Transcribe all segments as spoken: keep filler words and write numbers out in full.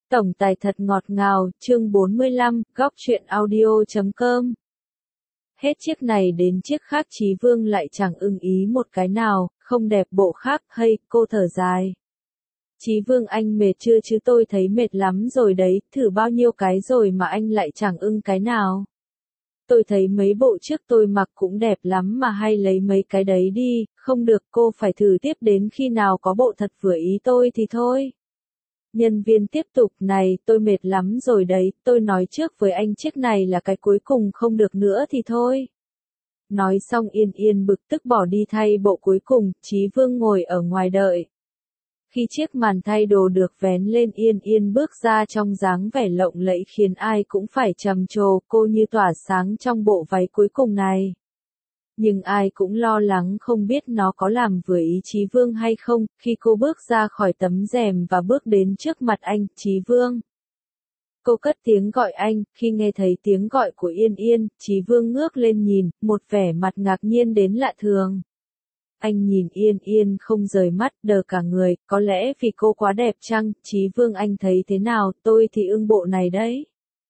Tổng tài thật ngọt ngào, chương bốn mươi lăm, góc truyện audio chấm com. Hết chiếc này đến chiếc khác Chí Vương lại chẳng ưng ý một cái nào, không đẹp bộ khác, hay, cô thở dài. Chí Vương anh mệt chưa chứ, tôi thấy mệt lắm rồi đấy, thử bao nhiêu cái rồi mà anh lại chẳng ưng cái nào. Tôi thấy mấy bộ trước tôi mặc cũng đẹp lắm mà, hay lấy mấy cái đấy đi, không được, cô phải thử tiếp đến khi nào có bộ thật vừa ý tôi thì thôi. Nhân viên tiếp tục, này, tôi mệt lắm rồi đấy, tôi nói trước với anh chiếc này là cái cuối cùng, không được nữa thì thôi. Nói xong Yên Yên bực tức bỏ đi thay bộ cuối cùng, Chí Vương ngồi ở ngoài đợi. Khi chiếc màn thay đồ được vén lên, Yên Yên bước ra trong dáng vẻ lộng lẫy khiến ai cũng phải trầm trồ, cô như tỏa sáng trong bộ váy cuối cùng này. Nhưng ai cũng lo lắng không biết nó có làm vừa ý Chí Vương hay không, khi cô bước ra khỏi tấm rèm và bước đến trước mặt anh, Chí Vương. Cô cất tiếng gọi anh, khi nghe thấy tiếng gọi của Yên Yên, Chí Vương ngước lên nhìn, một vẻ mặt ngạc nhiên đến lạ thường. Anh nhìn Yên Yên không rời mắt, đờ cả người, có lẽ vì cô quá đẹp chăng? Chí Vương anh thấy thế nào, tôi thì ưng bộ này đấy.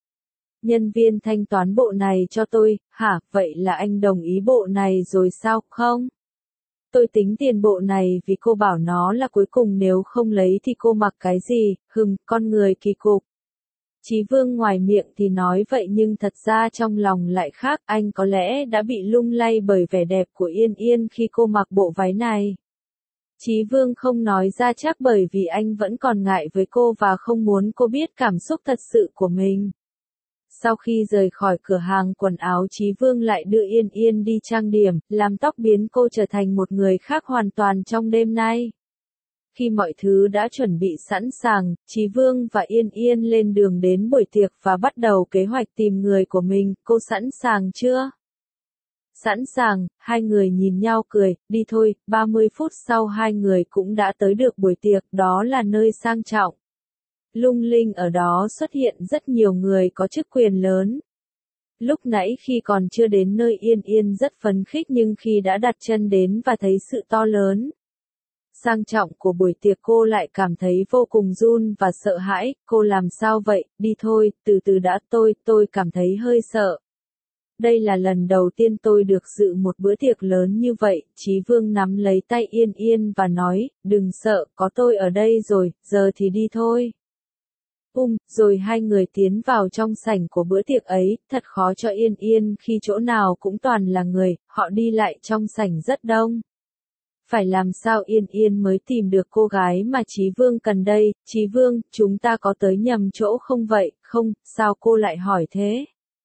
Nhân viên thanh toán bộ này cho tôi, hả, vậy là anh đồng ý bộ này rồi sao, không? Tôi tính tiền bộ này vì cô bảo nó là cuối cùng, nếu không lấy thì cô mặc cái gì, hừm, con người kỳ cục. Chí Vương ngoài miệng thì nói vậy nhưng thật ra trong lòng lại khác, anh có lẽ đã bị lung lay bởi vẻ đẹp của Yên Yên khi cô mặc bộ váy này. Chí Vương không nói ra chắc bởi vì anh vẫn còn ngại với cô và không muốn cô biết cảm xúc thật sự của mình. Sau khi rời khỏi cửa hàng quần áo, Chí Vương lại đưa Yên Yên đi trang điểm, làm tóc, biến cô trở thành một người khác hoàn toàn trong đêm nay. Khi mọi thứ đã chuẩn bị sẵn sàng, Chí Vương và Yên Yên lên đường đến buổi tiệc và bắt đầu kế hoạch tìm người của mình. Cô sẵn sàng chưa? Sẵn sàng, hai người nhìn nhau cười, đi thôi. ba mươi phút sau hai người cũng đã tới được buổi tiệc, đó là nơi sang trọng. Lung linh ở đó xuất hiện rất nhiều người có chức quyền lớn. Lúc nãy khi còn chưa đến nơi, Yên Yên rất phấn khích, nhưng khi đã đặt chân đến và thấy sự to lớn, sang trọng của buổi tiệc, cô lại cảm thấy vô cùng run và sợ hãi. Cô làm sao vậy? Đi thôi, từ từ đã, tôi, tôi cảm thấy hơi sợ. Đây là lần đầu tiên tôi được dự một bữa tiệc lớn như vậy. Chí Vương nắm lấy tay Yên Yên và nói, đừng sợ, có tôi ở đây rồi, giờ thì đi thôi. Um, rồi hai người tiến vào trong sảnh của bữa tiệc ấy, thật khó cho Yên Yên khi chỗ nào cũng toàn là người, họ đi lại trong sảnh rất đông. Phải làm sao Yên Yên mới tìm được cô gái mà Chí Vương cần đây? Chí Vương, chúng ta có tới nhầm chỗ không vậy? Không, sao cô lại hỏi thế?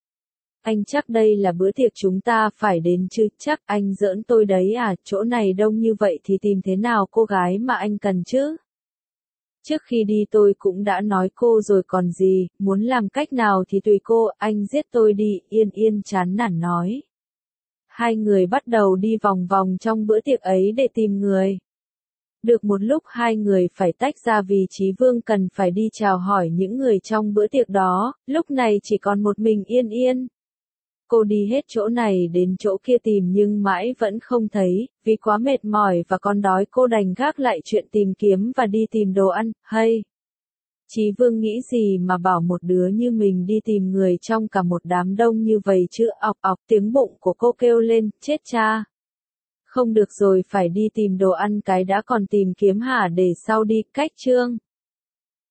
Anh chắc đây là bữa tiệc chúng ta phải đến chứ? Chắc anh giỡn tôi đấy à? Chỗ này đông như vậy thì tìm thế nào cô gái mà anh cần chứ? Trước khi đi tôi cũng đã nói cô rồi còn gì, muốn làm cách nào thì tùy cô, anh giết tôi đi, Yên Yên chán nản nói. Hai người bắt đầu đi vòng vòng trong bữa tiệc ấy để tìm người. Được một lúc hai người phải tách ra vì Chí Vương cần phải đi chào hỏi những người trong bữa tiệc đó, lúc này chỉ còn một mình Yên Yên. Cô đi hết chỗ này đến chỗ kia tìm nhưng mãi vẫn không thấy, vì quá mệt mỏi và còn đói cô đành gác lại chuyện tìm kiếm và đi tìm đồ ăn, hay. Chí Vương nghĩ gì mà bảo một đứa như mình đi tìm người trong cả một đám đông như vậy chứ, ọc ọc, tiếng bụng của cô kêu lên, chết cha. Không được rồi, phải đi tìm đồ ăn cái đã còn tìm kiếm hả, để sau đi, cách chương.